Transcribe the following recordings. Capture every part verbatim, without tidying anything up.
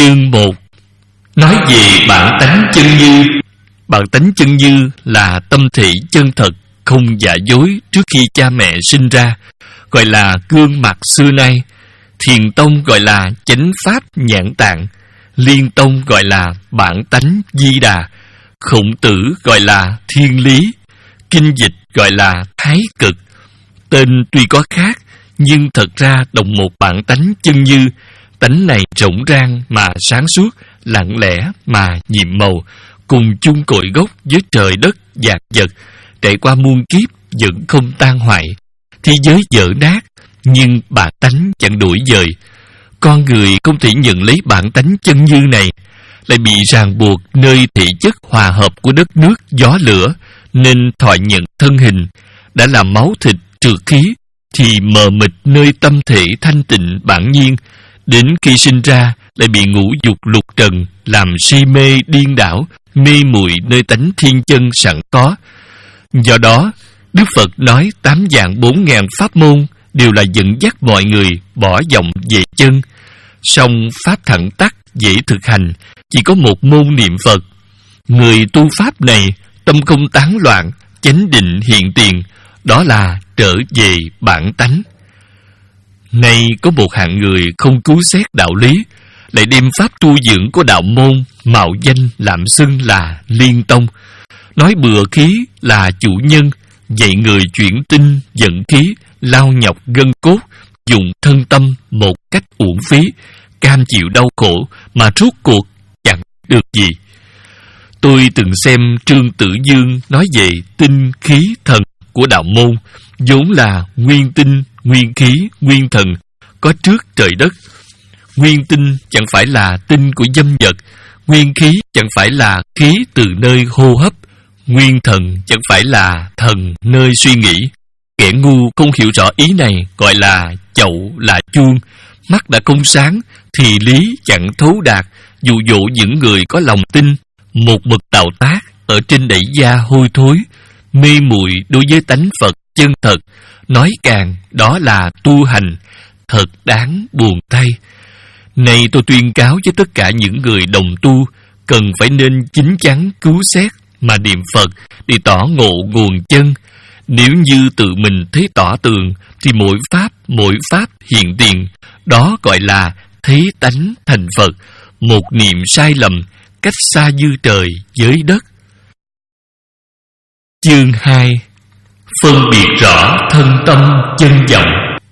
Chương một nói về bản tánh chân như. Bản tánh chân như là tâm thị chân thật, không giả dối trước khi cha mẹ sinh ra, gọi là gương mặt xưa nay. Thiền tông gọi là chánh pháp nhãn tạng, Liên tông gọi là bản tánh di đà, Khổng tử gọi là thiên lý, kinh dịch gọi là thái cực. Tên tuy có khác, nhưng thật ra đồng một bản tánh chân như. Tánh này rộng rang mà sáng suốt, lặng lẽ mà nhiệm màu, cùng chung cội gốc với trời đất dạt vật, trải qua muôn kiếp vẫn không tan hoại. Thế giới dở nát, nhưng bản tánh chẳng đổi dời. Con người không thể nhận lấy bản tánh chân như này, lại bị ràng buộc nơi thể chất hòa hợp của đất nước gió lửa, nên thọ nhận thân hình. Đã là máu thịt trượt khí, thì mờ mịt nơi tâm thể thanh tịnh bản nhiên. Đến khi sinh ra lại bị ngũ dục lục trần làm si mê điên đảo, mê muội nơi tánh thiên chân sẵn có. Do đó, Đức Phật nói tám vạn bốn ngàn pháp môn đều là dẫn dắt mọi người bỏ vọng về chân. Song pháp thẳng tắc dễ thực hành, chỉ có một môn niệm Phật. Người tu pháp này tâm không tán loạn, chánh định hiện tiền, đó là trở về bản tánh. Nay có một hạng người không cứu xét đạo lý, lại đem pháp tu dưỡng của đạo môn mạo danh làm xưng là Liên tông, nói bừa khí là chủ nhân, dạy người chuyển tinh dẫn khí, lao nhọc gân cốt, dùng thân tâm một cách uổng phí, cam chịu đau khổ mà rốt cuộc chẳng được gì. Tôi từng xem Trương Tử Dương nói về tinh khí thần của đạo môn, vốn là nguyên tinh, nguyên khí, nguyên thần, có trước trời đất. Nguyên tinh chẳng phải là tinh của dâm vật, nguyên khí chẳng phải là khí từ nơi hô hấp, nguyên thần chẳng phải là thần nơi suy nghĩ. Kẻ ngu không hiểu rõ ý này gọi là chậu là chuông, mắt đã không sáng thì lý chẳng thấu đạt, dụ dỗ những người có lòng tin, một mực tạo tác ở trên đẩy da hôi thối, mê muội đối với tánh Phật chân thật. Nói càng đó là tu hành, thật đáng buồn thay. Này tôi tuyên cáo với tất cả những người đồng tu, cần phải nên chín chắn cứu xét mà niệm Phật để tỏ ngộ nguồn chân. Nếu như tự mình thấy tỏ tường thì mỗi pháp mỗi pháp hiện tiền, đó gọi là thấy tánh thành Phật. Một niệm sai lầm, cách xa dư trời giới đất. Chương hai phân biệt rõ thân tâm chân vọng.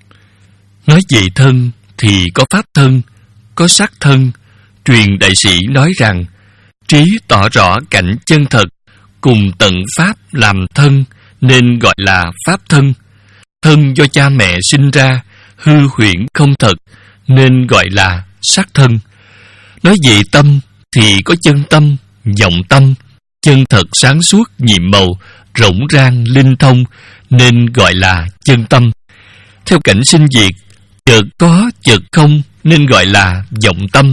Nói về thân thì có pháp thân, có sắc thân. Truyền đại sĩ nói rằng trí tỏ rõ cảnh chân thật, cùng tận pháp làm thân, nên gọi là pháp thân. Thân do cha mẹ sinh ra, hư huyễn không thật, nên gọi là sắc thân. Nói về tâm thì có chân tâm, vọng tâm. Chân thật sáng suốt nhiệm màu, rộng rang linh thông, nên gọi là chân tâm. Theo cảnh sinh diệt, chợt có chợt không, nên gọi là vọng tâm.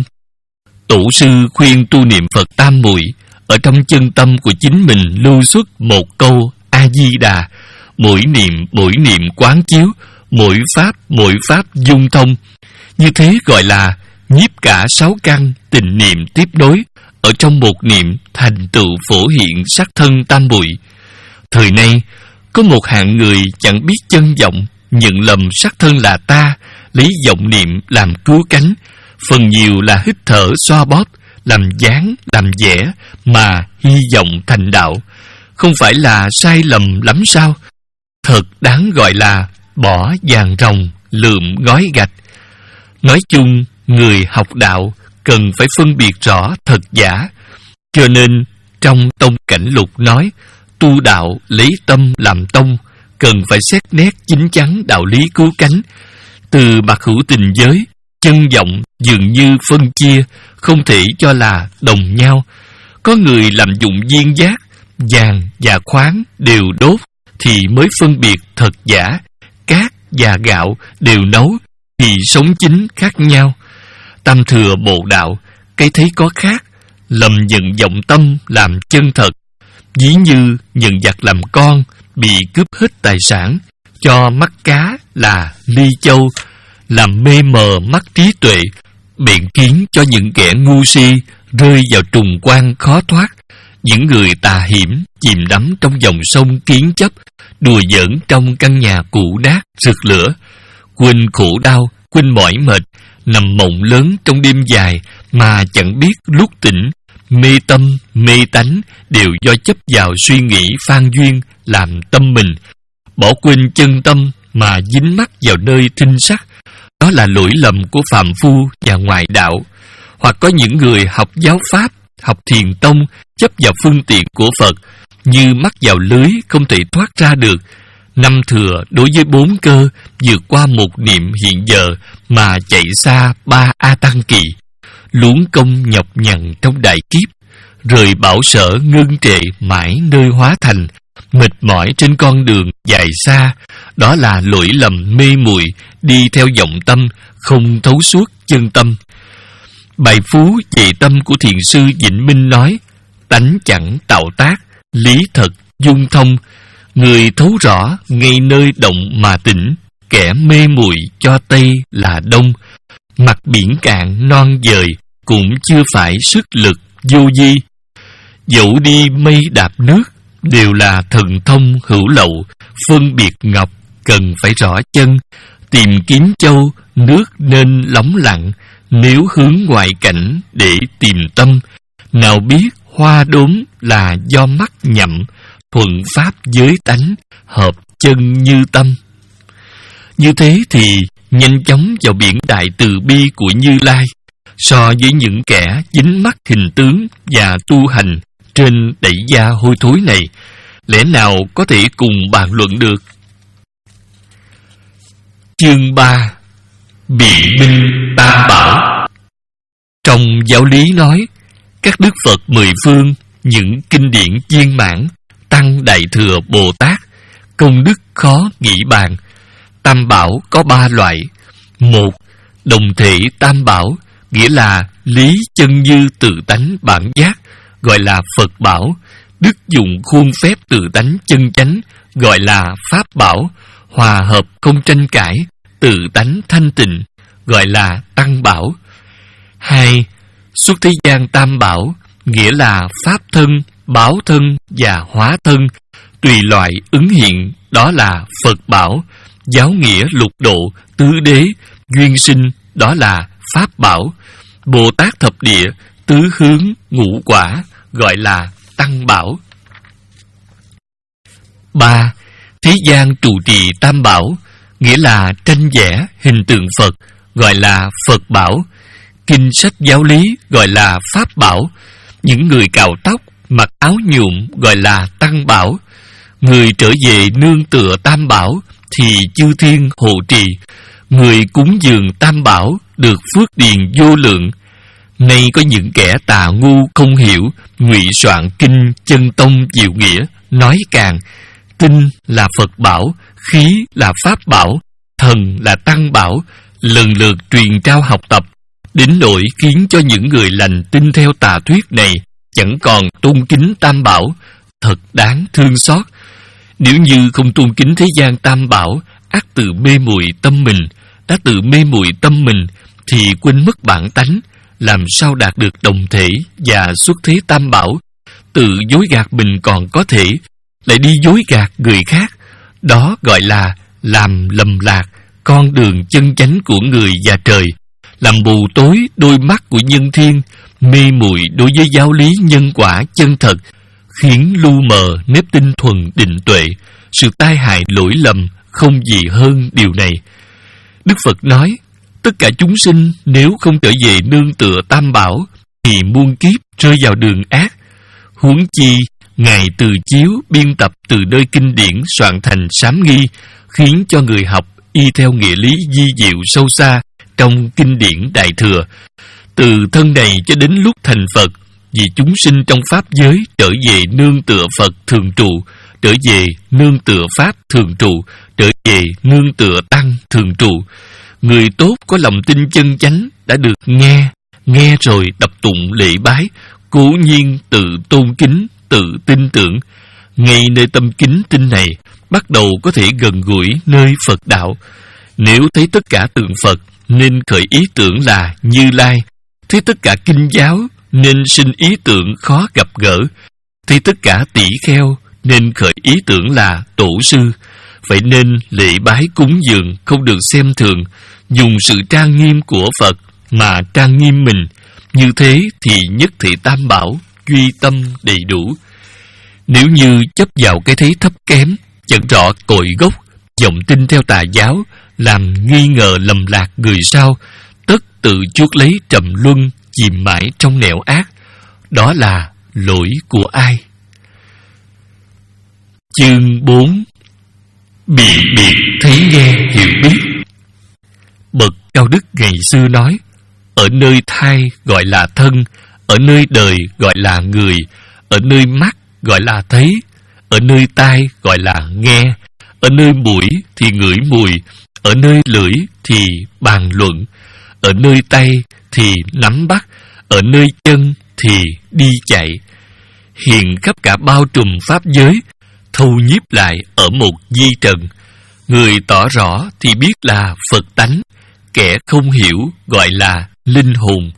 Tổ sư khuyên tu niệm Phật tam muội, ở trong chân tâm của chính mình lưu xuất một câu A Di Đà, mỗi niệm mỗi niệm quán chiếu, mỗi pháp mỗi pháp dung thông. Như thế gọi là nhiếp cả sáu căn tình niệm tiếp đối, ở trong một niệm thành tựu phổ hiện sắc thân tam muội. Thời nay có một hạng người chẳng biết chân vọng, nhận lầm sắc thân là ta, lấy vọng niệm làm cứu cánh, phần nhiều là hít thở xoa bóp, làm dáng làm vẽ mà hy vọng thành đạo. Không phải là sai lầm lắm sao? Thật đáng gọi là bỏ vàng rồng lượm gói gạch. Nói chung, người học đạo cần phải phân biệt rõ thật giả. Cho nên trong Tông Cảnh Lục nói, tu đạo lấy tâm làm tông, cần phải xét nét chính chắn đạo lý cứu cánh. Từ mặt hữu tình giới, chân vọng dường như phân chia, không thể cho là đồng nhau. Có người làm dụng duyên giác, vàng và khoáng đều đốt thì mới phân biệt thật giả. Cát và gạo đều nấu thì sống chính khác nhau. Tam thừa bộ đạo, cái thấy có khác, lầm nhận vọng tâm làm chân thật. Ví như nhận giặc làm con, bị cướp hết tài sản, cho mắt cá là ly châu, làm mê mờ mắt trí tuệ, bèn khiến cho những kẻ ngu si rơi vào trùng quan khó thoát. Những người tà hiểm chìm đắm trong dòng sông kiến chấp, đùa giỡn trong căn nhà cũ nát rực lửa, quên khổ đau, quên mỏi mệt, nằm mộng lớn trong đêm dài mà chẳng biết lúc tỉnh. Mê tâm, mê tánh đều do chấp vào suy nghĩ phan duyên làm tâm mình, bỏ quên chân tâm mà dính mắc vào nơi thinh sắc. Đó là lỗi lầm của phàm phu và ngoại đạo. Hoặc có những người học giáo pháp, học thiền tông, chấp vào phương tiện của Phật, như mắc vào lưới không thể thoát ra được. Năm thừa đối với bốn cơ, vượt qua một niệm hiện giờ mà chạy xa ba A Tăng kỳ, luống công nhọc nhằn trong đại kiếp, rời bảo sở ngưng trệ mãi nơi hóa thành, mệt mỏi trên con đường dài xa. Đó là lỗi lầm mê muội, đi theo vọng tâm, không thấu suốt chân tâm. Bài phú về tâm của thiền sư Vĩnh Minh nói: tánh chẳng tạo tác, lý thật dung thông. Người thấu rõ ngay nơi động mà tỉnh, kẻ mê muội cho Tây là Đông. Mặt biển cạn non dời, cũng chưa phải sức lực vô di. Dẫu đi mây đạp nước, đều là thần thông hữu lậu. Phân biệt ngọc cần phải rõ chân, tìm kiếm châu nước nên lóng lặng. Nếu hướng ngoại cảnh để tìm tâm, nào biết hoa đốm là do mắt nhậm, thuận pháp giới tánh, hợp chân như tâm. Như thế thì nhanh chóng vào biển đại từ bi của Như Lai. So với những kẻ dính mắc hình tướng và tu hành trên đẩy da hôi thối này, lẽ nào có thể cùng bàn luận được? Chương ba. Biện minh tam bảo. Trong giáo lý nói, các đức Phật mười phương, những kinh điển viên mãn, tăng đại thừa Bồ Tát, công đức khó nghĩ bàn. Tam bảo có ba loại. Một, đồng thể tam bảo, nghĩa là lý chân như tự tánh bản giác, gọi là Phật bảo. Đức dụng khuôn phép tự tánh chân chánh, gọi là Pháp bảo. Hòa hợp không tranh cãi, tự tánh thanh tịnh, gọi là Tăng bảo. Hai, xuất thế gian tam bảo, nghĩa là Pháp thân, báo thân và hóa thân, tùy loại ứng hiện, đó là Phật bảo. Giáo nghĩa lục độ, tứ đế, duyên sinh, đó là Pháp bảo. Bồ Tát thập địa, tứ hướng, ngũ quả, gọi là Tăng bảo. Ba, thế gian trụ trì tam bảo, nghĩa là tranh vẽ hình tượng Phật, gọi là Phật bảo. Kinh sách giáo lý gọi là Pháp bảo. Những người cạo tóc, mặc áo nhuộm gọi là Tăng bảo. Người trở về nương tựa tam bảo thì chư thiên hộ trì. Người cúng dường tam bảo được phước điền vô lượng. Nay có những kẻ tà ngu không hiểu, ngụy soạn kinh chân tông diệu nghĩa, nói càng: tinh là Phật bảo, khí là Pháp bảo, thần là Tăng bảo, lần lượt truyền trao học tập, đến nỗi khiến cho những người lành tin theo tà thuyết này chẳng còn tôn kính tam bảo. Thật đáng thương xót. Nếu như không tôn kính thế gian tam bảo, ắt tự mê muội tâm mình. Đã tự mê muội tâm mình thì quên mất bản tánh, làm sao đạt được đồng thể và xuất thế tam bảo. Tự dối gạt mình còn có thể, lại đi dối gạt người khác. Đó gọi là làm lầm lạc con đường chân chánh của người và trời, làm mù tối đôi mắt của nhân thiên, mê muội đối với giáo lý nhân quả chân thật, khiến lu mờ nếp tinh thuần định tuệ. Sự tai hại lỗi lầm không gì hơn điều này. Đức Phật nói, tất cả chúng sinh nếu không trở về nương tựa tam bảo thì muôn kiếp rơi vào đường ác. Huống chi Ngài từ chiếu biên tập từ nơi kinh điển soạn thành sám nghi, khiến cho người học y theo nghĩa lý di diệu sâu xa trong kinh điển Đại Thừa. Từ thân này cho đến lúc thành Phật, vì chúng sinh trong Pháp giới trở về nương tựa Phật thường trụ, trở về nương tựa Pháp thường trụ, trở về nương tựa Tăng thường trụ. Người tốt có lòng tin chân chánh đã được nghe, nghe rồi tập tụng lễ bái, cố nhiên tự tôn kính, tự tin tưởng. Ngay nơi tâm kính tin này, bắt đầu có thể gần gũi nơi Phật đạo. Nếu thấy tất cả tượng Phật nên khởi ý tưởng là Như Lai. Thấy tất cả kinh giáo nên sinh ý tưởng khó gặp gỡ. Thấy tất cả tỷ kheo nên khởi ý tưởng là tổ sư. Vậy nên lễ bái cúng dường không được xem thường, dùng sự trang nghiêm của Phật mà trang nghiêm mình. Như thế thì nhất thị tam bảo, duy tâm đầy đủ. Nếu như chấp vào cái thấy thấp kém, chẳng rõ cội gốc, vọng tin theo tà giáo, làm nghi ngờ lầm lạc người sau, tất tự chuốc lấy trầm luân, chìm mãi trong nẻo ác. Đó là lỗi của ai? Chương bốn. Biện biệt thấy nghe hiểu biết. Bậc Cao Đức ngày xưa nói: ở nơi thai gọi là thân, ở nơi đời gọi là người, ở nơi mắt gọi là thấy, ở nơi tai gọi là nghe, ở nơi mũi thì ngửi mùi, ở nơi lưỡi thì bàn luận, ở nơi tay thì nắm bắt, ở nơi chân thì đi chạy. Hiện khắp cả bao trùm pháp giới, thâu nhiếp lại ở một di trần. Người tỏ rõ thì biết là Phật tánh, kẻ không hiểu gọi là linh hồn.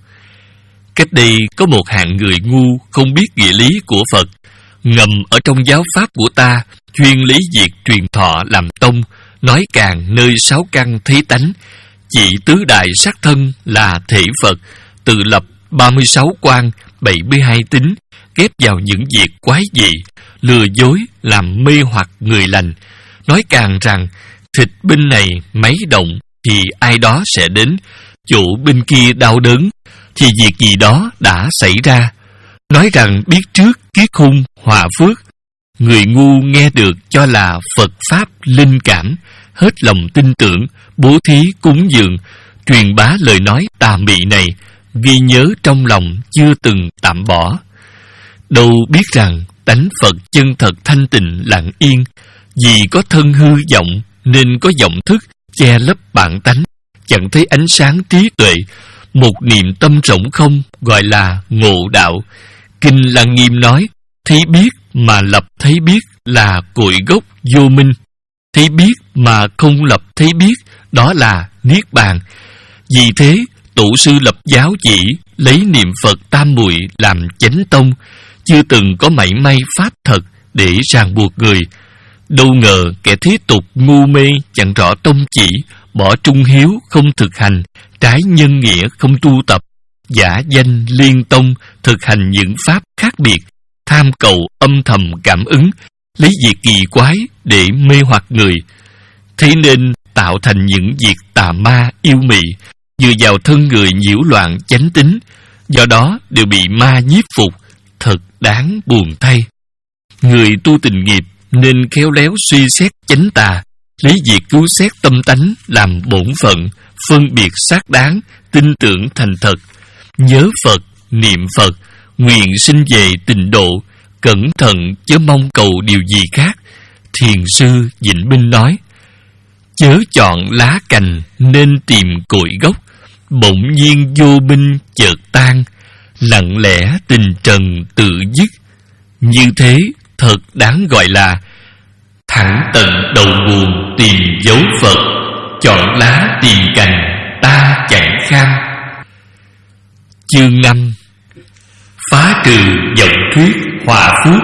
Cách đây có một hạng người ngu không biết nghĩa lý của Phật, ngầm ở trong giáo pháp của ta, chuyên lấy việc truyền thọ làm tông, nói càng nơi sáu căn thấy tánh, chỉ tứ đại sắc thân là thể Phật, tự lập ba mươi sáu quan, bảy mươi hai tính, ghép vào những việc quái dị, lừa dối làm mê hoặc người lành. Nói càng rằng thịt bên này máy động thì ai đó sẽ đến, chỗ bên kia đau đớn thì việc gì đó đã xảy ra. Nói rằng biết trước kiết hung hòa phước. Người ngu nghe được cho là Phật Pháp linh cảm, hết lòng tin tưởng, bố thí cúng dường, truyền bá lời nói tà mị này, ghi nhớ trong lòng chưa từng tạm bỏ. Đâu biết rằng tánh Phật chân thật thanh tịnh lặng yên, vì có thân hư vọng nên có vọng thức che lấp bản tánh, chẳng thấy ánh sáng trí tuệ. Một niệm tâm rỗng không gọi là ngộ đạo. Kinh Lăng Nghiêm nói: thấy biết mà lập thấy biết là cội gốc vô minh. Thấy biết mà không lập thấy biết, đó là niết bàn. Vì thế tổ sư lập giáo chỉ lấy niệm Phật tam muội làm chánh tông, chưa từng có mảy may pháp thật để ràng buộc người. Đâu ngờ kẻ thế tục ngu mê chẳng rõ tông chỉ, bỏ trung hiếu không thực hành, trái nhân nghĩa không tu tập, giả danh liên tông, thực hành những pháp khác biệt, tham cầu âm thầm cảm ứng, lấy việc kỳ quái để mê hoặc người. Thế nên tạo thành những việc tà ma yêu mị, vừa vào thân người nhiễu loạn chánh tính, do đó đều bị ma nhiếp phục, thật đáng buồn thay. Người tu tình nghiệp nên khéo léo suy xét chánh tà, lấy việc cứu xét tâm tánh làm bổn phận, phân biệt xác đáng, tin tưởng thành thật, nhớ Phật, niệm Phật, nguyện sinh về tịnh độ, cẩn thận chớ mong cầu điều gì khác. Thiền sư Vịnh Binh nói: chớ chọn lá cành nên tìm cội gốc, bỗng nhiên vô minh chợt tan, lặng lẽ tình trần tự dứt. Như thế thật đáng gọi là thẳng tận đầu nguồn tìm dấu Phật, chọn lá tìm cành ta chẳng kham. Chương năm. Phá trừ vọng thuyết hòa phước.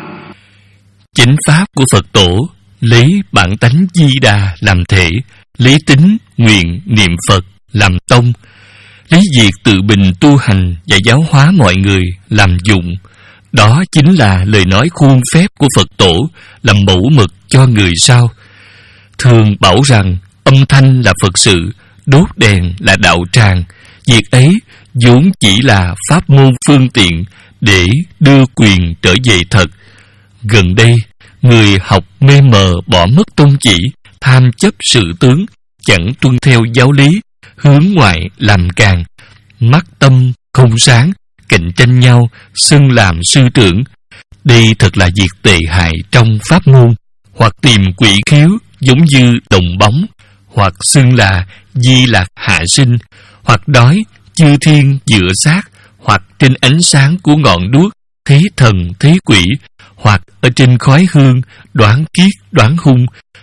Chánh pháp của Phật tổ lấy bản tánh Di Đà làm thể, lấy tính nguyện niệm Phật làm tông, lấy việc tự bình tu hành và giáo hóa mọi người làm dụng. Đó chính là lời nói khuôn phép của Phật tổ, làm mẫu mực cho người sau. Thường bảo rằng âm thanh là Phật sự, đốt đèn là đạo tràng. Việc ấy vốn chỉ là pháp môn phương tiện để đưa quyền trở về thật. Gần đây, người học mê mờ bỏ mất tông chỉ, tham chấp sự tướng, chẳng tuân theo giáo lý, hướng ngoại làm càng, mắt tâm không sáng, cạnh tranh nhau, xưng làm sư trưởng. Đây thật là việc tệ hại trong pháp môn. Hoặc tìm quỷ khiếu giống như đồng bóng, hoặc xưng là di lạc hạ sinh, hoặc đói chư thiên dựa sát, hoặc trên ánh sáng của ngọn đuốc thấy thần thấy quỷ, hoặc ở trên khói hương đoán kiết đoán hung,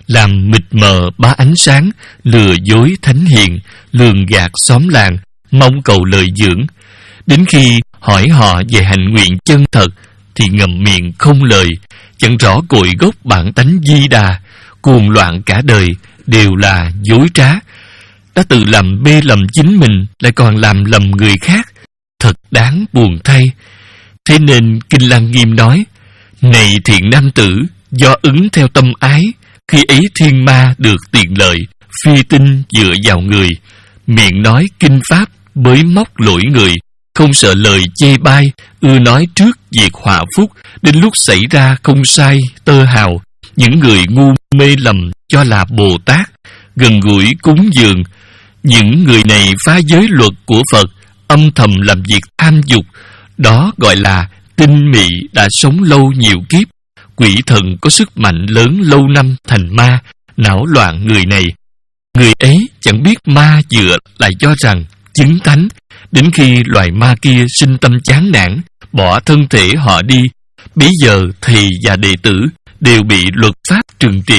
làm mịt mờ ba ánh sáng, lừa dối thánh hiền, lường gạt xóm làng, mong cầu lợi dưỡng. Đến khi hỏi họ về hạnh nguyện chân thật thì ngậm miệng không lời, chẳng rõ cội gốc bản tánh Di Đà, cuồng loạn cả đời đều là dối trá. Đã tự làm bê lầm chính mình, lại còn làm lầm người khác, thật đáng buồn thay. Thế nên Kinh Lăng Nghiêm nói: này thiện nam tử, do ứng theo tâm ái, khi ấy thiên ma được tiện lợi, phi tinh dựa vào người, miệng nói kinh pháp, bới móc lỗi người, không sợ lời chê bai, ưa nói trước việc họa phúc, đến lúc xảy ra không sai tơ hào. Những người ngu mê lầm cho là Bồ Tát, gần gũi cúng dường. Những người này phá giới luật của Phật, âm thầm làm việc tham dục, đó gọi là tinh mị đã sống lâu nhiều kiếp. Quỷ thần có sức mạnh lớn lâu năm thành ma, não loạn người này. Người ấy chẳng biết ma dựa lại cho rằng chứng thánh. Đến khi loài ma kia sinh tâm chán nản, bỏ thân thể họ đi, bấy giờ thầy và đệ tử đều bị luật pháp trừng trị.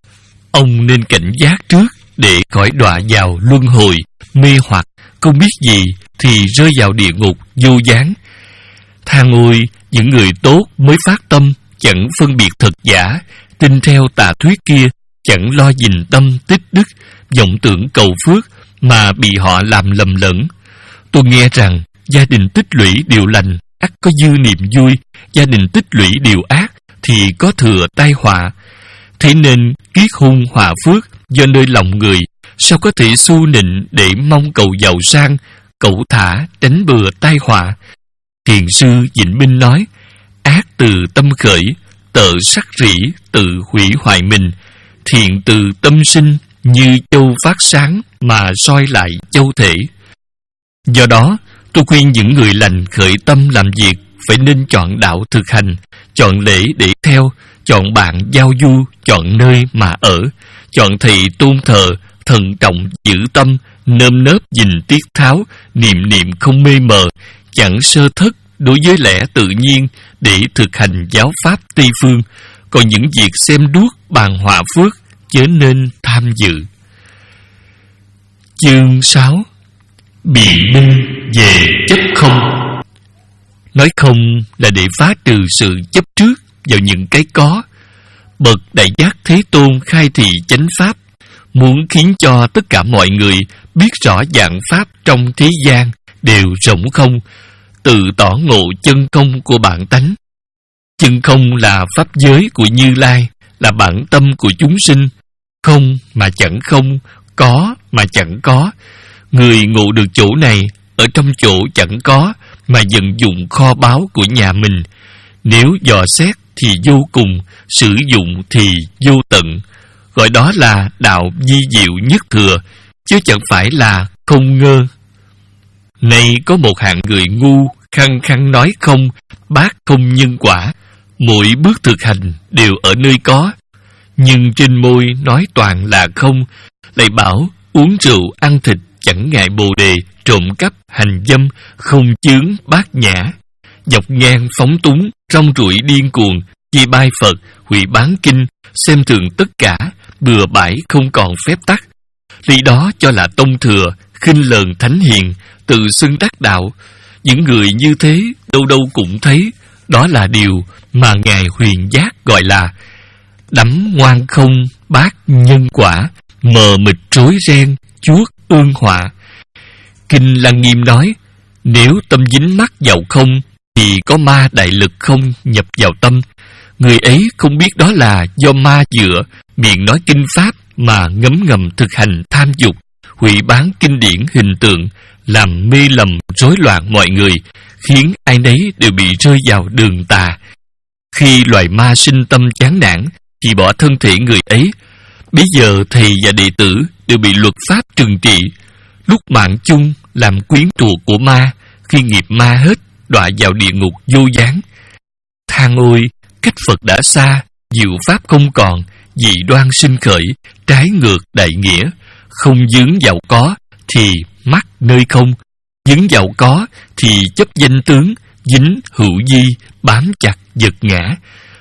Ông nên cảnh giác trước để khỏi đọa vào luân hồi, mê hoặc, không biết gì thì rơi vào địa ngục vô gián. Than ôi, những người tốt mới phát tâm, chẳng phân biệt thật giả, tin theo tà thuyết kia, chẳng lo gìn tâm tích đức, vọng tưởng cầu phước mà bị họ làm lầm lẫn. Tôi nghe rằng gia đình tích lũy điều lành ắt có dư niềm vui, gia đình tích lũy điều ác thì có thừa tai họa. Thế nên kiết hung họa phước do nơi lòng người, sao có thể xu nịnh để mong cầu giàu sang, cẩu thả tránh bừa tai họa. Thiền sư Vĩnh Minh nói: ác từ tâm khởi, tợ sắc rỉ tự hủy hoại mình, thiện từ tâm sinh, như châu phát sáng mà soi lại châu thể. Do đó, tôi khuyên những người lành khởi tâm làm việc phải nên chọn đạo thực hành, chọn lễ để theo, chọn bạn giao du, chọn nơi mà ở, chọn thầy tôn thờ, thận trọng giữ tâm, nơm nớp gìn tiết tháo, niệm niệm không mê mờ, chẳng sơ thất đối với lẽ tự nhiên để thực hành giáo pháp Tây phương. Còn những việc xem đuốc bàn họa phước chớ nên tham dự. Chương sáu. Biện minh về chấp không. Nói không là để phá trừ sự chấp trước vào những cái có. Bậc Đại Giác Thế Tôn khai thị chánh pháp, muốn khiến cho tất cả mọi người biết rõ dạng pháp trong thế gian đều rỗng không, tự tỏ ngộ chân không của bản tánh. Chân không là pháp giới của Như Lai, là bản tâm của chúng sinh. Không mà chẳng không, có mà chẳng có. Người ngộ được chỗ này, ở trong chỗ chẳng có mà vận dụng kho báu của nhà mình. Nếu dò xét thì vô cùng, sử dụng thì vô tận. Gọi đó là đạo vi diệu nhất thừa, chứ chẳng phải là không ngơ. Nay có một hạng người ngu khăng khăng nói không, bác không nhân quả, mỗi bước thực hành đều ở nơi có, nhưng trên môi nói toàn là không, lại bảo uống rượu ăn thịt chẳng ngại bồ đề, trộm cắp hành dâm không chướng bát nhã, dọc ngang phóng túng, rong ruổi điên cuồng, chê bai Phật, hủy bán kinh, xem thường tất cả, bừa bãi không còn phép tắc. Lý đó cho là tông thừa, khinh lờn thánh hiền, tự xưng đắc đạo. Những người như thế đâu đâu cũng thấy, đó là điều mà Ngài Huyền Giác gọi là đắm ngoan không bát nhân quả, mờ mịt rối ren chuốc ương họa. Kinh Lăng Nghiêm nói, nếu tâm dính mắc vào không thì có ma đại lực không nhập vào tâm. Người ấy không biết đó là do ma dựa, miệng nói kinh pháp mà ngấm ngầm thực hành tham dục, hủy bán kinh điển hình tượng, làm mê lầm rối loạn mọi người, khiến ai nấy đều bị rơi vào đường tà. Khi loài ma sinh tâm chán nản thì bỏ thân thể người ấy. Bây giờ thầy và đệ tử đều bị luật pháp trừng trị. Lúc mạng chung làm quyến thuộc của ma, khi nghiệp ma hết đọa vào địa ngục vô gián. Than ôi, cách Phật đã xa, diệu pháp không còn, dị đoan sinh khởi, trái ngược đại nghĩa. Không dướng vào có thì mắc nơi không, dướng vào có thì chấp danh tướng, dính hữu di, bám chặt giật ngã.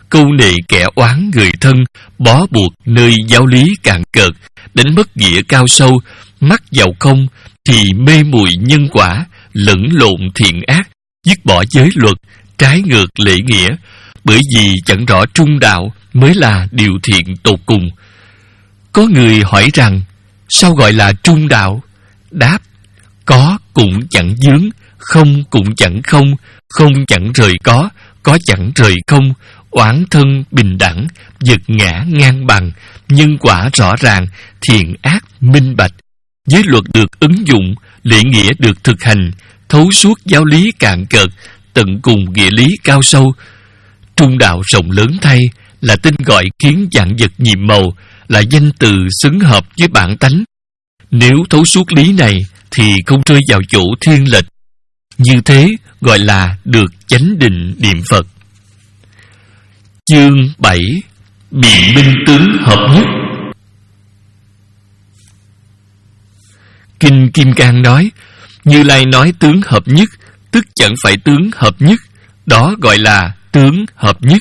câu nệ kẻ oán người thân, bó buộc nơi giáo lý cạn cợt, đánh mất nghĩa cao sâu, mắc vào không thì mê muội nhân quả, lẫn lộn thiện ác, dứt bỏ giới luật, trái ngược lễ nghĩa, bởi vì chẳng rõ trung đạo mới là điều thiện tột cùng. Có người hỏi rằng, sao gọi là trung đạo? Đáp, có cũng chẳng vướng, không cũng chẳng không, không chẳng rời có, có chẳng rời không, oán thân bình đẳng, vật ngã ngang bằng, nhân quả rõ ràng, thiện ác minh bạch. Giới luật được ứng dụng, lễ nghĩa được thực hành, thấu suốt giáo lý cạn cợt, tận cùng nghĩa lý cao sâu. Trung đạo rộng lớn thay, là tên gọi khiến vạn vật nhiệm màu, là danh từ xứng hợp với bản tánh. Nếu thấu suốt lý này thì không rơi vào chỗ thiên lệch. Như thế gọi là được chánh định niệm Phật. Chương bảy. Biện minh tướng hợp nhất. Kinh Kim Cang nói, Như Lai nói tướng hợp nhất, tức chẳng phải tướng hợp nhất, đó gọi là tướng hợp nhất.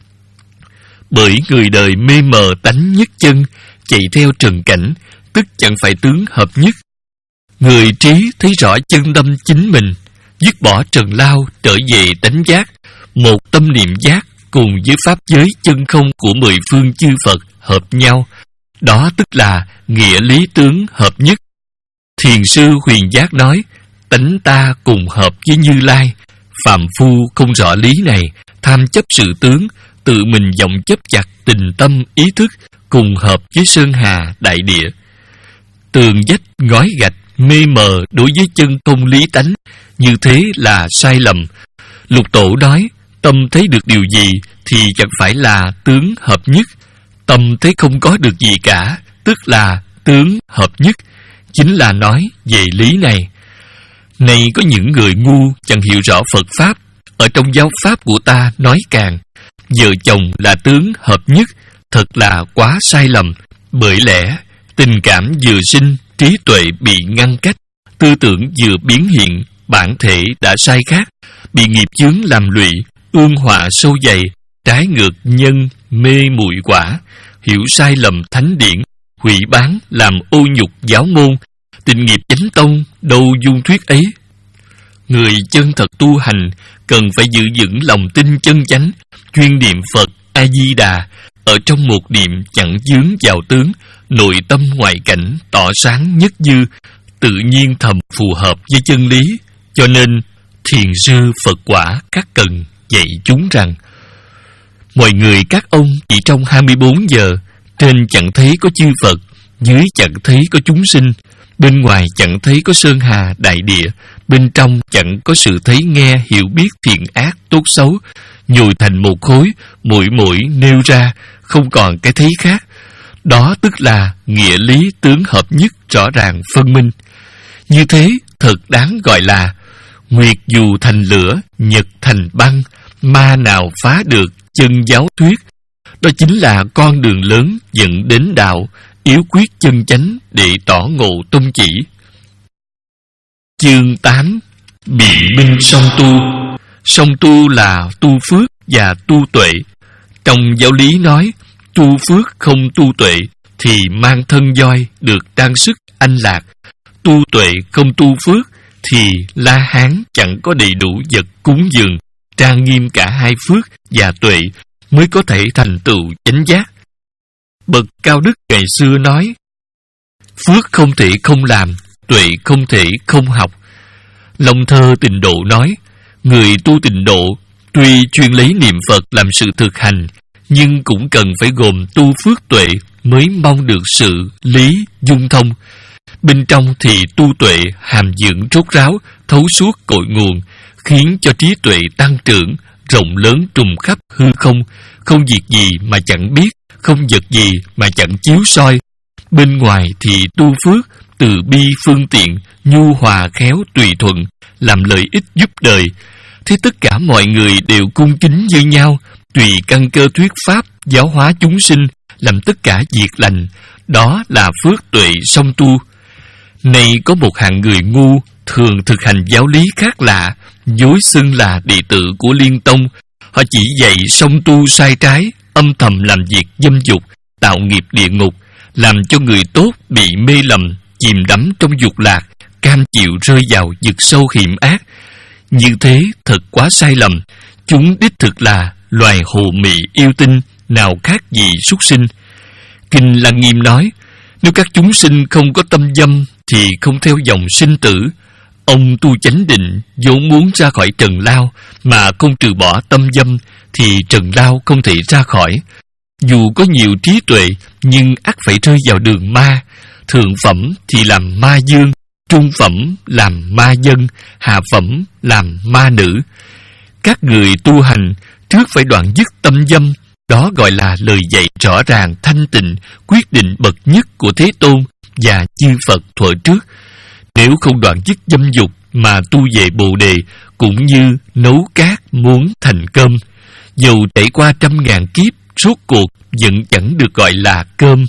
Bởi người đời mê mờ tánh nhất chân, chạy theo trần cảnh, tức chẳng phải tướng hợp nhất. Người trí thấy rõ chân tâm chính mình, dứt bỏ trần lao, trở về tánh giác, một tâm niệm giác cùng với pháp giới chân không của mười phương chư Phật hợp nhau, đó tức là nghĩa lý tướng hợp nhất. Thiền sư Huyền Giác nói, tánh ta cùng hợp với Như Lai. Phàm phu không rõ lý này, tham chấp sự tướng, tự mình vọng chấp chặt tình tâm ý thức, cùng hợp với sơn hà đại địa. Tường vách ngói gạch mê mờ đối với chân không lý tánh, như thế là sai lầm. Lục Tổ nói, tâm thấy được điều gì thì chẳng phải là tướng hợp nhất. Tâm thấy không có được gì cả, tức là tướng hợp nhất. Chính là nói về lý này. Này có những người ngu chẳng hiểu rõ Phật Pháp, ở trong giáo Pháp của ta nói càng, vợ chồng là tướng hợp nhất, thật là quá sai lầm. Bởi lẽ tình cảm vừa sinh, trí tuệ bị ngăn cách, tư tưởng vừa biến hiện, bản thể đã sai khác, bị nghiệp chướng làm lụy, ương họa sâu dày, trái ngược nhân mê muội quả, hiểu sai lầm thánh điển, hủy bán làm ô nhục giáo môn. Tình nghiệp chánh tông đâu dung thuyết ấy. Người chân thật tu hành cần phải giữ vững lòng tin chân chánh, chuyên niệm Phật A Di Đà, ở trong một niệm chẳng vướng vào tướng, nội tâm ngoại cảnh tỏ sáng nhất dư, tự nhiên thầm phù hợp với chân lý. Cho nên thiền sư Phật quả các cần dạy chúng rằng, mọi người các ông chỉ trong hai mươi bốn giờ, trên chẳng thấy có chư Phật, dưới chẳng thấy có chúng sinh, bên ngoài chẳng thấy có sơn hà đại địa, bên trong chẳng có sự thấy nghe hiểu biết thiện ác tốt xấu, nhồi thành một khối, mỗi mỗi nêu ra, không còn cái thấy khác. Đó tức là nghĩa lý tướng hợp nhất rõ ràng phân minh. Như thế thật đáng gọi là nguyệt dù thành lửa, nhật thành băng, ma nào phá được chân giáo thuyết. Đó chính là con đường lớn dẫn đến đạo, yếu quyết chân chánh để tỏ ngộ tông chỉ. Chương tám. Biện minh song tu. Song tu là tu phước và tu tuệ. Trong giáo lý nói, tu phước không tu tuệ thì mang thân voi được trang sức anh lạc. Tu tuệ không tu phước thì La Hán chẳng có đầy đủ vật cúng dường, trang nghiêm cả hai phước và tuệ mới có thể thành tựu chánh giác. Bậc cao đức ngày xưa nói, phước không thể không làm, tuệ không thể không học. Long Thơ Tịnh Độ nói, người tu tịnh độ tuy chuyên lấy niệm Phật làm sự thực hành, nhưng cũng cần phải gồm tu phước tuệ mới mong được sự lý dung thông. Bên trong thì tu tuệ hàm dưỡng rốt ráo, thấu suốt cội nguồn, khiến cho trí tuệ tăng trưởng, rộng lớn trùng khắp hư không, không việc gì mà chẳng biết, không vật gì mà chẳng chiếu soi. Bên ngoài thì tu phước, từ bi phương tiện, nhu hòa khéo tùy thuận, làm lợi ích giúp đời. Thế tất cả mọi người đều cung kính với nhau, tùy căn cơ thuyết pháp, giáo hóa chúng sinh, làm tất cả việc lành. Đó là phước tuệ song tu. Nay có một hạng người ngu, thường thực hành giáo lý khác lạ, dối xưng là đệ tử của Liên Tông. Họ chỉ dạy song tu sai trái, âm thầm làm việc dâm dục, tạo nghiệp địa ngục, làm cho người tốt bị mê lầm, chìm đắm trong dục lạc, cam chịu rơi vào vực sâu hiểm ác. Như thế thật quá sai lầm. Chúng đích thực là loài hồ mị yêu tinh, nào khác gì súc sinh. Kinh Lăng Nghiêm nói, nếu các chúng sinh không có tâm dâm thì không theo dòng sinh tử. Ông tu chánh định vốn muốn ra khỏi trần lao, mà không trừ bỏ tâm dâm thì trần lao không thể ra khỏi. Dù có nhiều trí tuệ, nhưng ắt phải rơi vào đường ma. Thượng phẩm thì làm ma dương, trung phẩm làm ma dân, hạ phẩm làm ma nữ. Các người tu hành trước phải đoạn dứt tâm dâm. Đó gọi là lời dạy rõ ràng, thanh tịnh, quyết định bậc nhất của Thế Tôn và chư Phật thuở trước. Nếu không đoạn dứt dâm dục mà tu về Bồ Đề, cũng như nấu cát muốn thành cơm. Dầu trải qua trăm ngàn kiếp, rốt cuộc vẫn chẳng được gọi là cơm.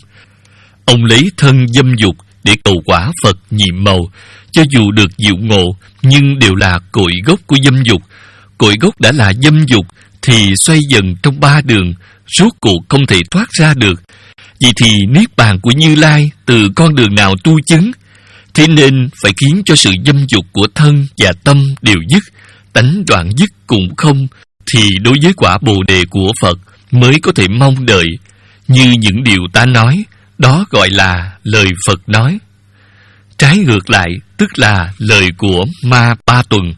Ông lấy thân dâm dục để cầu quả Phật nhiệm màu. Cho dù được diệu ngộ, nhưng đều là cội gốc của dâm dục. Cội gốc đã là dâm dục thì xoay dần trong ba đường, rốt cuộc không thể thoát ra được. Vậy thì niết bàn của Như Lai từ con đường nào tu chứng? Thế nên phải khiến cho sự dâm dục của thân và tâm đều dứt, tánh đoạn dứt cũng không, thì đối với quả Bồ Đề của Phật mới có thể mong đợi. Như những điều ta nói, đó gọi là lời Phật nói. Trái ngược lại, tức là lời của Ma Ba Tuần.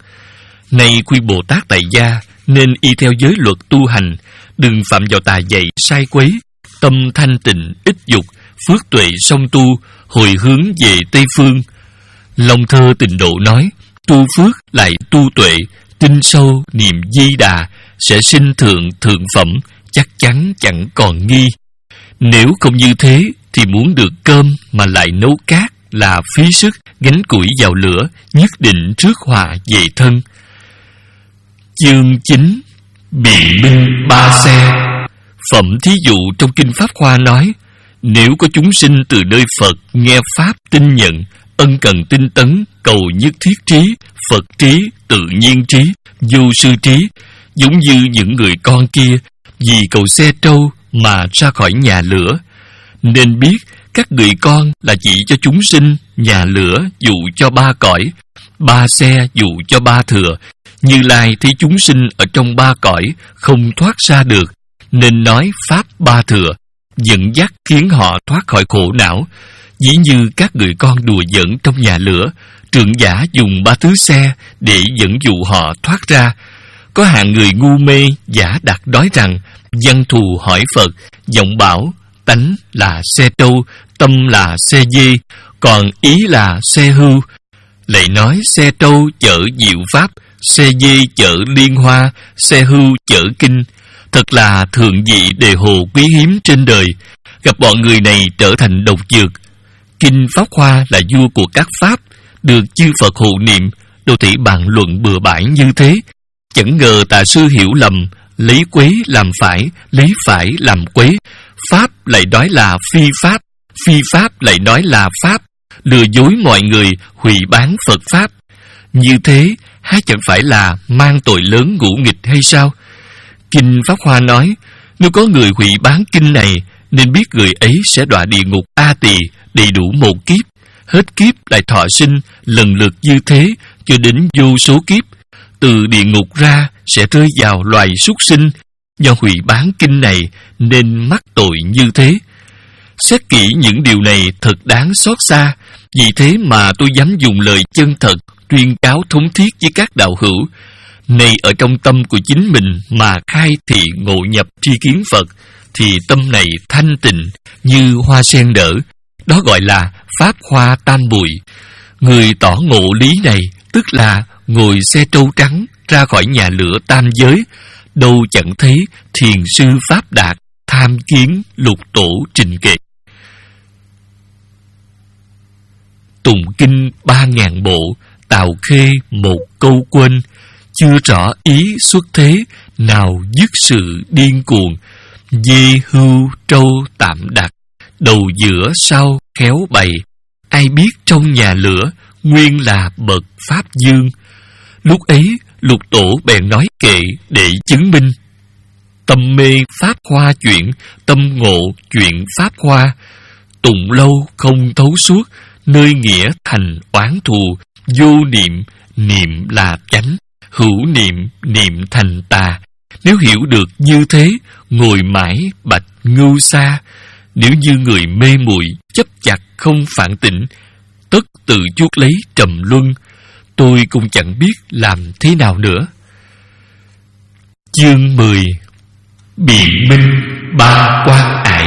Nay quy Bồ Tát tại gia, nên y theo giới luật tu hành, đừng phạm vào tà dạy sai quấy, tâm thanh tịnh, ít dục, phước tuệ song tu, hồi hướng về Tây Phương. Long Thơ Tịnh Độ nói, tu phước lại tu tuệ, tinh sâu niệm Di Đà, sẽ sinh thượng thượng phẩm, chắc chắn chẳng còn nghi. Nếu không như thế, thì muốn được cơm mà lại nấu cát là phí sức, gánh củi vào lửa, nhất định rước họa về thân. Chương chín. Biện minh ba xe. Phẩm thí dụ trong Kinh Pháp Hoa nói, nếu có chúng sinh từ nơi Phật nghe Pháp tin nhận, ân cần tinh tấn, cầu nhất thiết trí, Phật trí, tự nhiên trí, vô sư trí, giống như những người con kia, vì cầu xe trâu mà ra khỏi nhà lửa. Nên biết các người con là chỉ cho chúng sinh, nhà lửa dụ cho ba cõi, ba xe dụ cho ba thừa. Như Lai thấy chúng sinh ở trong ba cõi không thoát ra được, nên nói Pháp ba thừa, dẫn dắt khiến họ thoát khỏi khổ não. Dĩ như các người con đùa giỡn trong nhà lửa, trượng giả dùng ba thứ xe để dẫn dụ họ thoát ra. Có hạng người ngu mê giả đặt nói rằng, văn thù hỏi Phật, giọng bảo tánh là xe trâu, tâm là xe dê, còn ý là xe hưu. Lại nói xe trâu chở diệu pháp, xe dê chở liên hoa, xe hưu chở kinh. Thật là thượng vị đề hồ quý hiếm trên đời. Gặp bọn người này trở thành độc dược. Kinh Pháp Hoa là vua của các pháp, được chư Phật hộ niệm, đâu thể bàn luận bừa bãi như thế. Chẳng ngờ tà sư hiểu lầm, lấy quế làm phải, lấy phải làm quế. Pháp lại nói là phi pháp, phi pháp lại nói là pháp, lừa dối mọi người, hủy bán Phật Pháp. Như thế, há chẳng phải là mang tội lớn ngũ nghịch hay sao? Kinh Pháp Hoa nói, nếu có người hủy bán kinh này, nên biết người ấy sẽ đọa địa ngục A Tỳ đầy đủ một kiếp, hết kiếp lại thọ sinh, lần lượt như thế cho đến vô số kiếp. Từ địa ngục ra sẽ rơi vào loài súc sinh. Do hủy bán kinh này nên mắc tội như thế. Xét kỹ những điều này thật đáng xót xa. Vì thế mà tôi dám dùng lời chân thật tuyên cáo thống thiết với các đạo hữu. Này ở trong tâm của chính mình mà khai thị ngộ nhập tri kiến Phật, thì tâm này thanh tịnh như hoa sen nở. Đó gọi là Pháp Hoa Tam Bụi. Người tỏ ngộ lý này tức là ngồi xe trâu trắng ra khỏi nhà lửa tam giới, đâu chẳng thấy thiền sư Pháp Đạt, tham kiến lục tổ trình kệ. Tụng kinh ba ngàn bộ, tào khê một câu quên, chưa rõ ý xuất thế, nào dứt sự điên cuồng. Dê hưu trâu tạm đặt, đầu giữa sau khéo bày, ai biết trong nhà lửa nguyên là bậc Pháp Dương. Lúc ấy lục tổ bèn nói kệ để chứng minh. tâm mê pháp hoa chuyển, tâm ngộ chuyện pháp hoa. Tụng lâu không thấu suốt, nơi nghĩa thành oán thù. Vô niệm, niệm là chánh, hữu niệm, niệm thành tà. Nếu hiểu được như thế, ngồi mãi bạch ngưu sa. Nếu như người mê muội chấp chặt không phản tỉnh, tất tự chuốc lấy trầm luân. Tôi cũng chẳng biết làm thế nào nữa. Chương mười. Biện minh ba quan ải.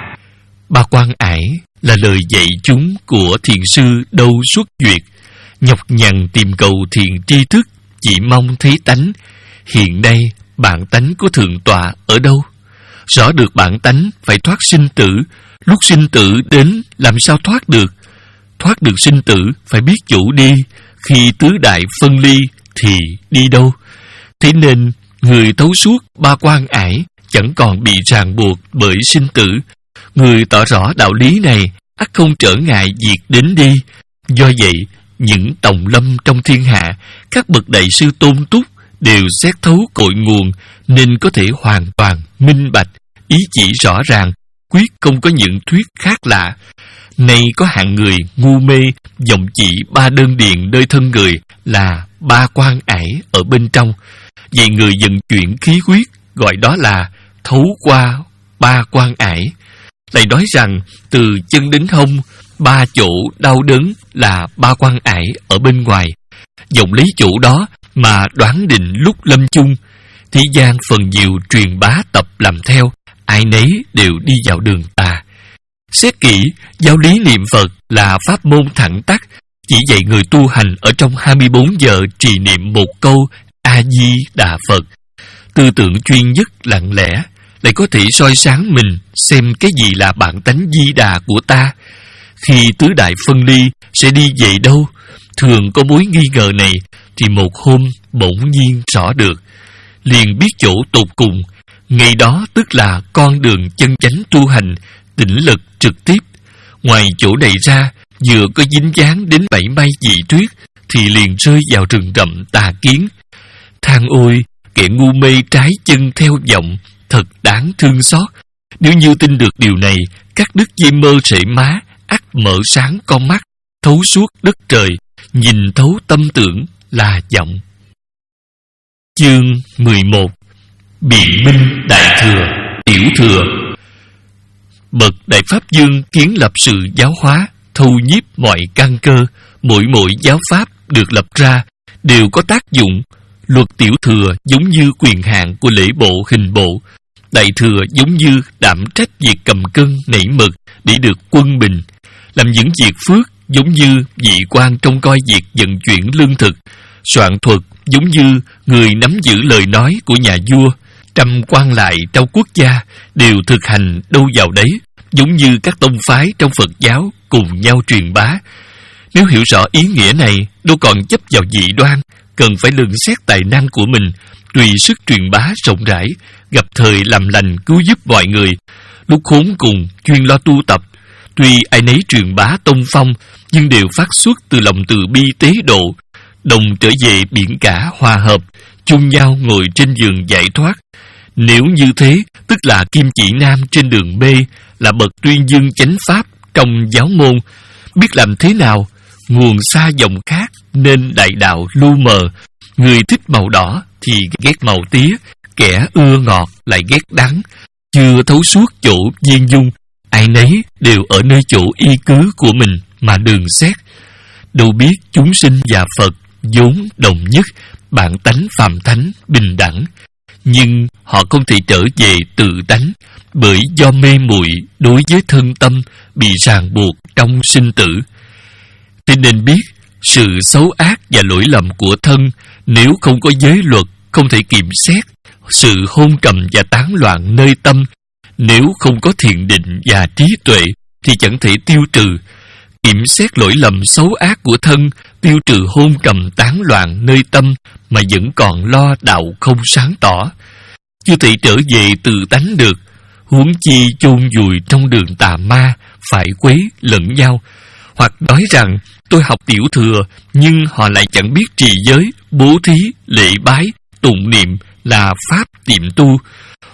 Ba quan ải là lời dạy chúng của thiền sư Đâu Xuất Duyệt, nhọc nhằn tìm cầu thiền tri thức, chỉ mong thấy tánh. Hiện nay bản tánh của thượng tọa ở đâu? Rõ được bản tánh phải thoát sinh tử. Lúc sinh tử đến làm sao thoát được? Thoát được sinh tử phải biết chủ đi. Khi tứ đại phân ly thì đi đâu? Thế nên người thấu suốt ba quan ải chẳng còn bị ràng buộc bởi sinh tử. Người tỏ rõ đạo lý này ắt không trở ngại việc đến đi. Do vậy, những tòng lâm trong thiên hạ, các bậc đại sư tôn túc đều xét thấu cội nguồn, nên có thể hoàn toàn minh bạch, ý chỉ rõ ràng, quyết không có những thuyết khác lạ. Nay có hạng người ngu mê vọng chỉ ba đơn điền nơi thân người là ba quan ải ở bên trong. Vậy người vận chuyển khí huyết gọi đó là thấu qua ba quan ải. Lại nói rằng từ chân đến hông, ba chỗ đau đớn là ba quan ải ở bên ngoài. Dòng lấy chỗ đó mà đoán định lúc lâm chung. Thế gian phần nhiều truyền bá tập làm theo, ai nấy đều đi vào đường tà. Xét kỹ, giáo lý niệm Phật là pháp môn thẳng tắc, chỉ dạy người tu hành ở trong hai mươi bốn giờ trì niệm một câu A-di-đà Phật. Tư tưởng chuyên nhất lặng lẽ, lại có thể soi sáng mình xem cái gì là bản tánh di đà của ta. Khi tứ đại phân ly sẽ đi về đâu? Thường có mối nghi ngờ này thì một hôm bỗng nhiên rõ được, liền biết chỗ tột cùng. Ngày đó tức là con đường chân chánh tu hành, tĩnh lực trực tiếp. Ngoài chỗ này ra, vừa có dính dáng đến bảy may dị thuyết thì liền rơi vào rừng rậm tà kiến. Than ôi, kẻ ngu mê trái chân theo vọng, thật đáng thương xót. Nếu như tin được điều này, các đức di mơ rễ má ắt mở sáng con mắt, thấu suốt đất trời, nhìn thấu tâm tưởng là vọng. Chương mười một. Biện minh đại thừa, tiểu thừa. Bậc Đại Pháp Dương kiến lập sự giáo hóa, thâu nhiếp mọi căn cơ. Mỗi mỗi giáo pháp được lập ra đều có tác dụng. Luật tiểu thừa giống như quyền hạn của lễ bộ hình bộ. Đại thừa giống như đảm trách việc cầm cân nảy mực để được quân bình. Làm những việc phước giống như vị quan trông coi việc vận chuyển lương thực. Soạn thuật giống như người nắm giữ lời nói của nhà vua. Trăm quan lại trong quốc gia đều thực hành đâu vào đấy, giống như các tông phái trong Phật giáo cùng nhau truyền bá. Nếu hiểu rõ ý nghĩa này, đâu còn chấp vào dị đoan, cần phải lượng xét tài năng của mình, tùy sức truyền bá rộng rãi, gặp thời làm lành cứu giúp mọi người. Lúc khốn cùng chuyên lo tu tập, tuy ai nấy truyền bá tông phong, nhưng đều phát xuất từ lòng từ bi tế độ, đồng trở về biển cả hòa hợp, chung nhau ngồi trên giường giải thoát. Nếu như thế, tức là kim chỉ nam trên đường mê, là bậc tuyên dương chánh pháp trong giáo môn. Biết làm thế nào? Nguồn xa dòng khác nên đại đạo lu mờ. Người thích màu đỏ thì ghét màu tía, kẻ ưa ngọt lại ghét đắng. Chưa thấu suốt chỗ viên dung, ai nấy đều ở nơi chỗ y cứ của mình mà đường xét. Đâu biết chúng sinh và Phật vốn đồng nhất, bản tánh phàm thánh bình đẳng. Nhưng họ không thể trở về tự tánh, bởi do mê muội đối với thân tâm bị ràng buộc trong sinh tử. Thế nên biết sự xấu ác và lỗi lầm của thân, nếu không có giới luật không thể kiểm xét. Sự hôn trầm và tán loạn nơi tâm, nếu không có thiền định và trí tuệ thì chẳng thể tiêu trừ. Kiểm xét lỗi lầm xấu ác của thân, tiêu trừ hôn trầm tán loạn nơi tâm, mà vẫn còn lo đạo không sáng tỏ, chưa thể trở về tự tánh được. Huống chi chôn vùi trong đường tà ma, phải quấy lẫn nhau. Hoặc nói rằng tôi học tiểu thừa, nhưng họ lại chẳng biết trì giới, bố thí, lễ bái, tụng niệm là pháp tiệm tu.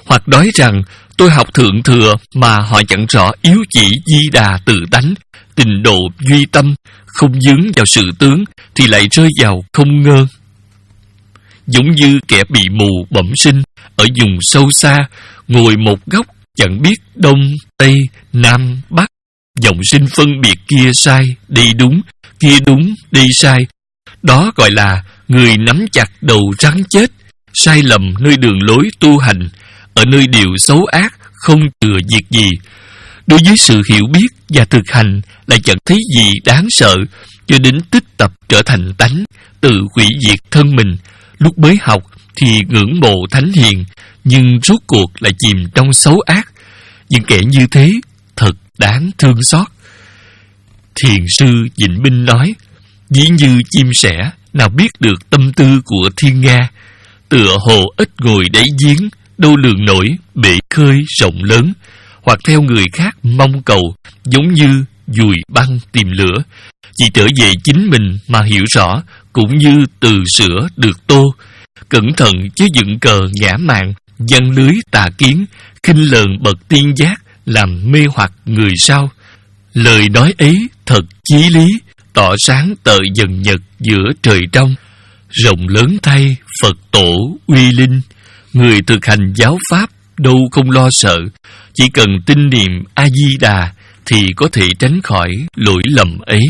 hoặc nói rằng tôi học thượng thừa mà họ chẳng rõ yếu chỉ di đà tự tánh, tình độ duy tâm, không dướng vào sự tướng, thì lại rơi vào không ngơ. Giống như kẻ bị mù bẩm sinh ở vùng sâu xa, ngồi một góc chẳng biết đông, tây, nam, bắc, vọng sinh phân biệt kia sai, đây đúng, kia đúng, đây sai. Đó gọi là người nắm chặt đầu rắn chết, sai lầm nơi đường lối tu hành, ở nơi điều xấu ác không chừa việc gì. Đối với sự hiểu biết và thực hành lại chẳng thấy gì đáng sợ, cho đến tích tập trở thành tánh, tự hủy diệt thân mình. Lúc mới học thì ngưỡng mộ thánh hiền, nhưng rốt cuộc lại chìm trong xấu ác. Những kẻ như thế thật đáng thương xót. Thiền sư Vịnh Minh nói, ví như chim sẻ nào biết được tâm tư của thiên nga, tựa hồ ếch ngồi đáy giếng, đâu lường nổi bể khơi rộng lớn, hoặc theo người khác mong cầu, giống như dùi băng tìm lửa. Chỉ trở về chính mình mà hiểu rõ, cũng như từ sữa được tô. Cẩn thận chứ dựng cờ ngã mạn, giăng lưới tà kiến, khinh lờn bậc tiên giác, làm mê hoặc người sau. Lời nói ấy thật chí lý, tỏ sáng tờ dần nhật giữa trời trong. Rộng lớn thay Phật tổ uy linh, người thực hành giáo pháp đâu không lo sợ. Chỉ cần tin niệm A-di-đà thì có thể tránh khỏi lỗi lầm ấy.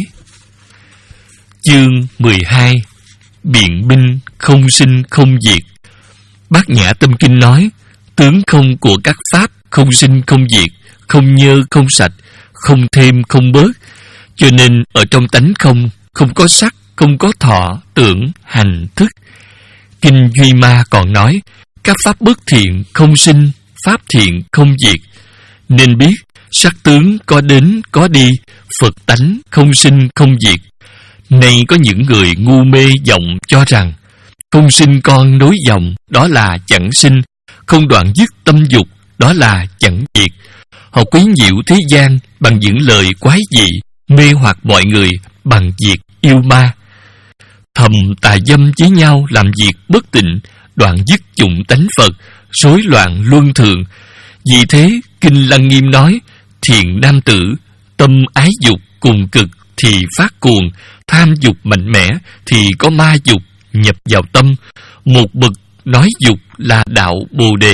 Chương mười hai. Biện minh không sinh không diệt. Bát Nhã Tâm Kinh nói, tướng không của các pháp không sinh không diệt, không nhơ không sạch, không thêm không bớt. Cho nên ở trong tánh không, không có sắc, không có thọ, tưởng, hành, thức. Kinh Duy Ma còn nói, các pháp bất thiện không sinh, pháp thiện không diệt. Nên biết, sắc tướng có đến có đi, Phật tánh không sinh không diệt. Nay có những người ngu mê vọng cho rằng không sinh con nối dòng, đó là chẳng sinh, không đoạn dứt tâm dục, đó là chẳng diệt. Họ quấy nhiễu thế gian bằng những lời quái dị, mê hoặc mọi người bằng việc yêu ma. Thầm tà dâm với nhau làm việc bất tịnh, đoạn dứt dụng tánh Phật, rối loạn luân thường. Vì thế Kinh Lăng Nghiêm nói, thiện nam tử tâm ái dục cùng cực thì phát cuồng, tham dục mạnh mẽ thì có ma dục nhập vào tâm. Một bậc nói dục là đạo Bồ Đề.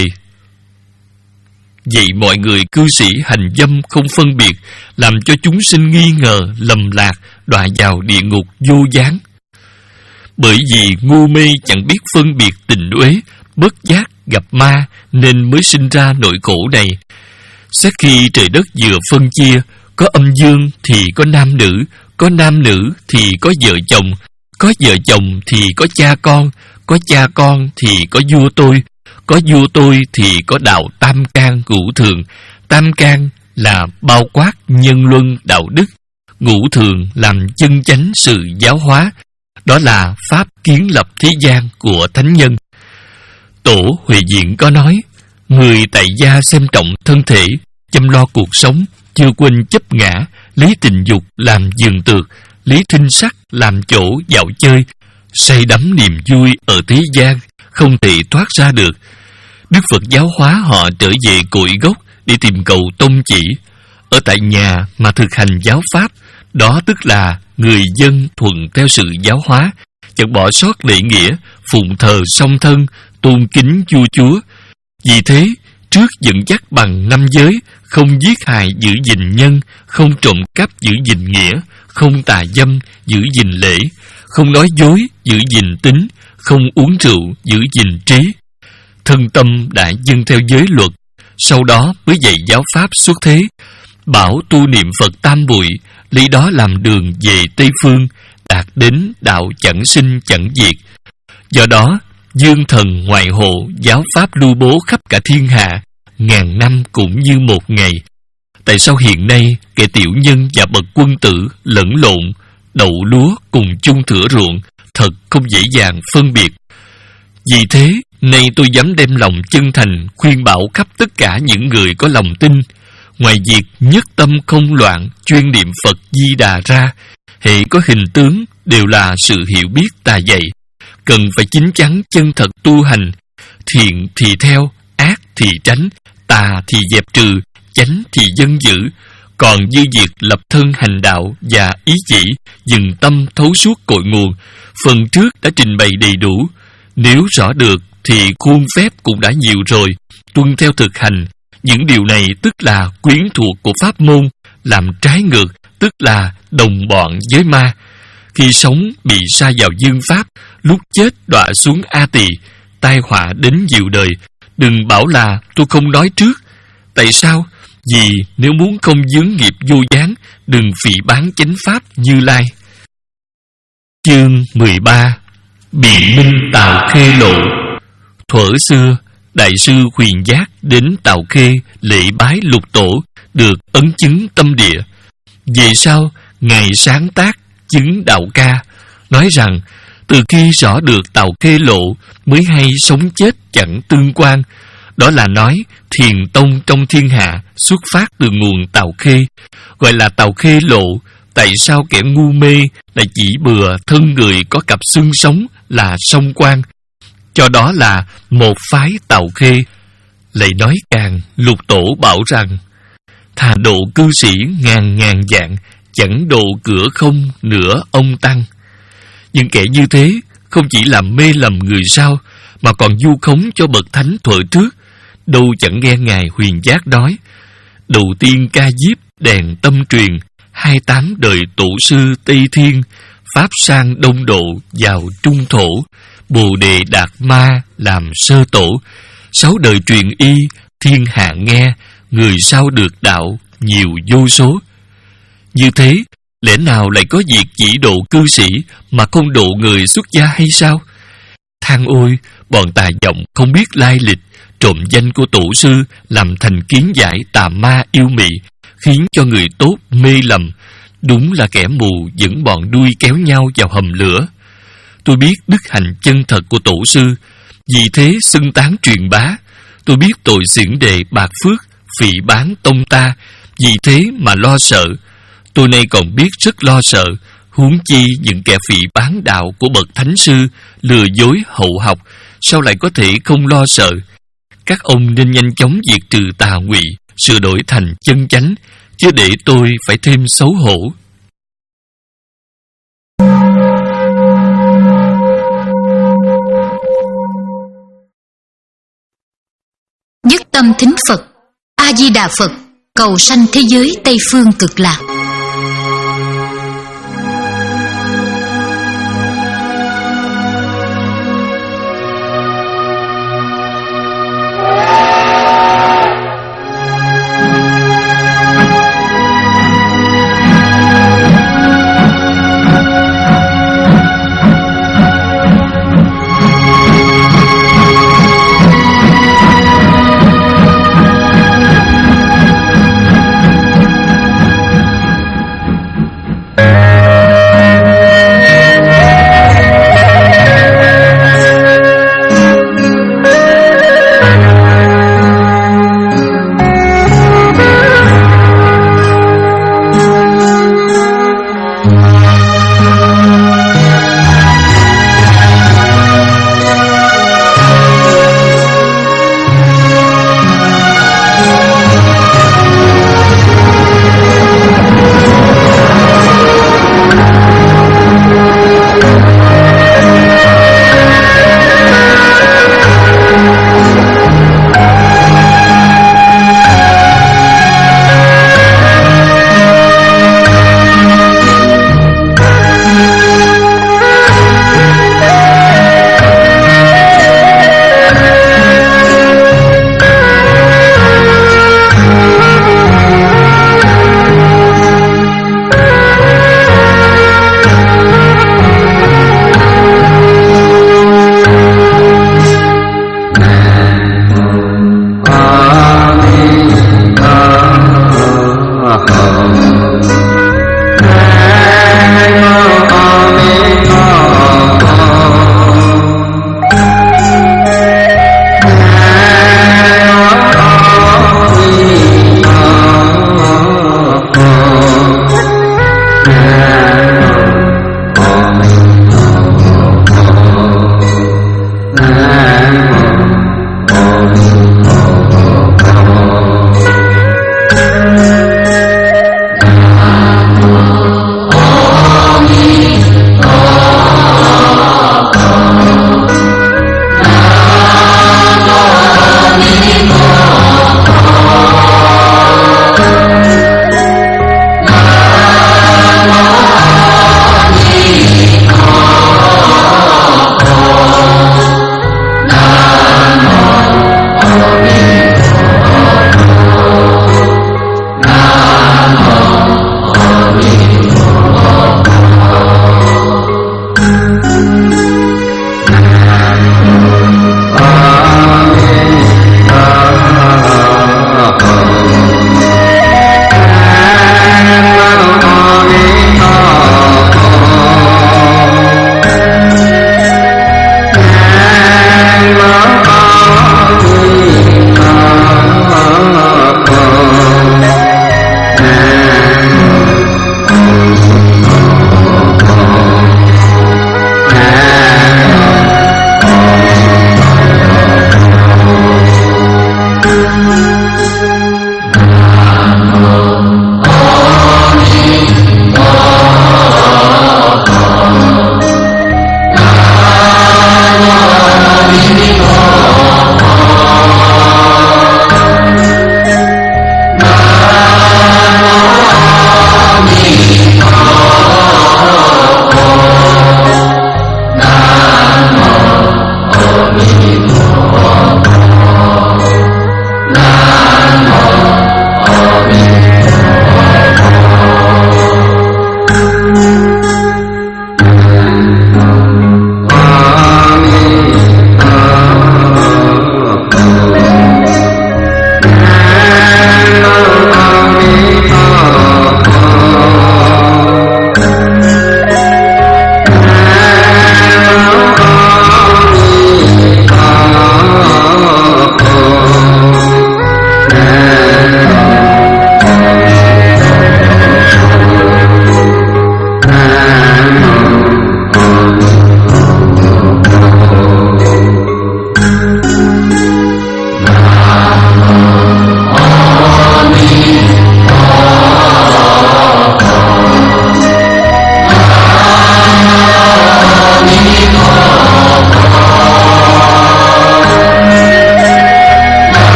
Vậy mọi người cư sĩ hành dâm không phân biệt, làm cho chúng sinh nghi ngờ, lầm lạc, đọa vào địa ngục vô gián. Bởi vì ngu mê chẳng biết phân biệt tình uế, bất giác gặp ma nên mới sinh ra nỗi khổ này. Xét khi trời đất vừa phân chia, có âm dương thì có nam nữ, có nam nữ thì có vợ chồng, có vợ chồng thì có cha con, có cha con thì có vua tôi, có vua tôi thì có đạo tam can ngũ thường. Tam can là bao quát nhân luân đạo đức, ngũ thường làm chân chánh sự giáo hóa. Đó là pháp kiến lập thế gian của thánh nhân. Tổ Huệ Diện có nói, người tại gia xem trọng thân thể, chăm lo cuộc sống, chưa quên chấp ngã, lấy tình dục làm giường tược, lấy thinh sắc làm chỗ dạo chơi, say đắm niềm vui ở thế gian, không thể thoát ra được. Đức Phật giáo hóa họ trở về cội gốc để tìm cầu tông chỉ. Ở tại nhà mà thực hành giáo pháp, đó tức là người dân thuận theo sự giáo hóa, chẳng bỏ sót lễ nghĩa, phụng thờ song thân, tôn kính vua chúa. Vì thế, trước dẫn dắt bằng năm giới, không giết hại giữ gìn nhân, không trộm cắp giữ gìn nghĩa, không tà dâm giữ gìn lễ, không nói dối giữ gìn tính, không uống rượu giữ gìn trí. Thân tâm đã dâng theo giới luật, sau đó mới dạy giáo pháp xuất thế, bảo tu niệm Phật tam bụi, lấy đó làm đường về Tây Phương, đạt đến đạo chẳng sinh chẳng diệt. Do đó, dương thần ngoại hộ giáo pháp lưu bố khắp cả thiên hạ, ngàn năm cũng như một ngày. Tại sao hiện nay kẻ tiểu nhân và bậc quân tử lẫn lộn, đậu lúa cùng chung thửa ruộng, thật không dễ dàng phân biệt. Vì thế, nay tôi dám đem lòng chân thành khuyên bảo khắp tất cả những người có lòng tin. Ngoài việc nhất tâm không loạn, chuyên niệm Phật Di Đà ra, hễ có hình tướng đều là sự hiểu biết tà dạy. Cần phải chín chắn chân thật tu hành, thiện thì theo, ác thì tránh, tà thì dẹp trừ, chánh thì dân giữ. Còn như việc lập thân hành đạo và ý chỉ, dừng tâm thấu suốt cội nguồn, phần trước đã trình bày đầy đủ. Nếu rõ được thì khuôn phép cũng đã nhiều rồi. Tuân theo thực hành những điều này tức là quyến thuộc của pháp môn, làm trái ngược tức là đồng bọn với ma. Khi sống bị sa vào dương pháp, lúc chết đọa xuống A Tỳ, tai họa đến nhiều đời. Đừng bảo là tôi không nói trước. Tại sao? Vì nếu muốn không vướng nghiệp vô gián, đừng phỉ báng chánh pháp Như Lai. Chương mười ba. Biện minh Tào Khê lộ. Thuở xưa, Đại sư Huyền Giác đến Tào Khê lễ bái lục tổ, được ấn chứng tâm địa. Về sau, Ngài sáng tác chứng đạo ca, nói rằng từ khi rõ được Tào Khê lộ mới hay sống chết chẳng tương quan. Đó là nói thiền tông trong thiên hạ xuất phát từ nguồn Tào Khê, gọi là Tào Khê lộ. Tại sao kẻ ngu mê lại chỉ bừa thân người có cặp xương sống là song quan, cho đó là một phái Tào Khê. Lại nói càng, lục tổ bảo rằng thà độ cư sĩ ngàn ngàn dạng, chẳng độ cửa không nửa ông tăng. Những kẻ như thế không chỉ làm mê lầm người sau, mà còn vu khống cho bậc thánh thuở trước. Đâu chẳng nghe Ngài Huyền Giác nói: đầu tiên ca diếp đèn tâm truyền, hai tám đời tổ sư Tây Thiên, pháp sang đông độ vào trung thổ, Bồ Đề Đạt Ma làm sơ tổ, sáu đời truyền y thiên hạ nghe, người sau được đạo nhiều vô số. Như thế, lẽ nào lại có việc chỉ độ cư sĩ mà không độ người xuất gia hay sao? Than ôi, bọn tà vọng không biết lai lịch, trộm danh của tổ sư, làm thành kiến giải tà ma yêu mị, khiến cho người tốt mê lầm. Đúng là kẻ mù dẫn bọn đuôi kéo nhau vào hầm lửa. Tôi biết đức hạnh chân thật của tổ sư, vì thế xưng tán truyền bá. Tôi biết tội xiển đệ bạc phước, phỉ báng tông ta, vì thế mà lo sợ. Tôi nay còn biết rất lo sợ, huống chi những kẻ phỉ báng đạo của bậc thánh sư, lừa dối hậu học, sao lại có thể không lo sợ? Các ông nên nhanh chóng diệt trừ tà ngụy, sửa đổi thành chân chánh, chứ để tôi phải thêm xấu hổ. Nhất tâm thính Phật, A Di Đà Phật, cầu sanh thế giới Tây phương cực lạc. Amen.